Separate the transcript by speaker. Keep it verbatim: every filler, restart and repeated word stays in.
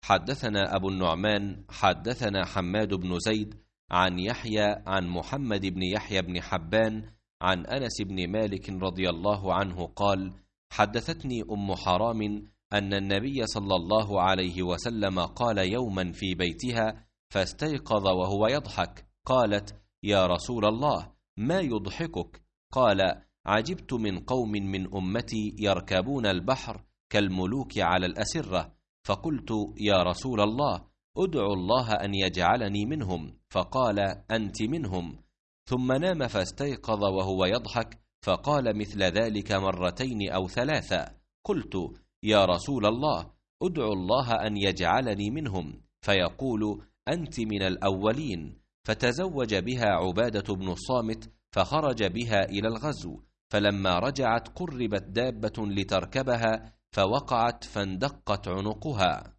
Speaker 1: حدثنا أبو النعمان حدثنا حماد بن زيد عن يحيى عن محمد بن يحيى بن حبان عن أنس بن مالك رضي الله عنه قال: حدثتني أم حرام أن النبي صلى الله عليه وسلم قال يوما في بيتها فاستيقظ وهو يضحك، قالت: يا رسول الله، ما يضحكك؟ قال: عجبت من قوم من أمتي يركبون البحر كالملوك على الأسرة، فقلت: يا رسول الله، ادعو الله أن يجعلني منهم، فقال: أنت منهم. ثم نام فاستيقظ وهو يضحك فقال مثل ذلك مرتين أو ثلاثة. قلت: يا رسول الله، ادعو الله أن يجعلني منهم، فيقول: أنت من الأولين. فتزوج بها عبادة بن الصامت فخرج بها إلى الغزو، فلما رجعت قربت دابة لتركبها فوقعت فاندقت عنقها.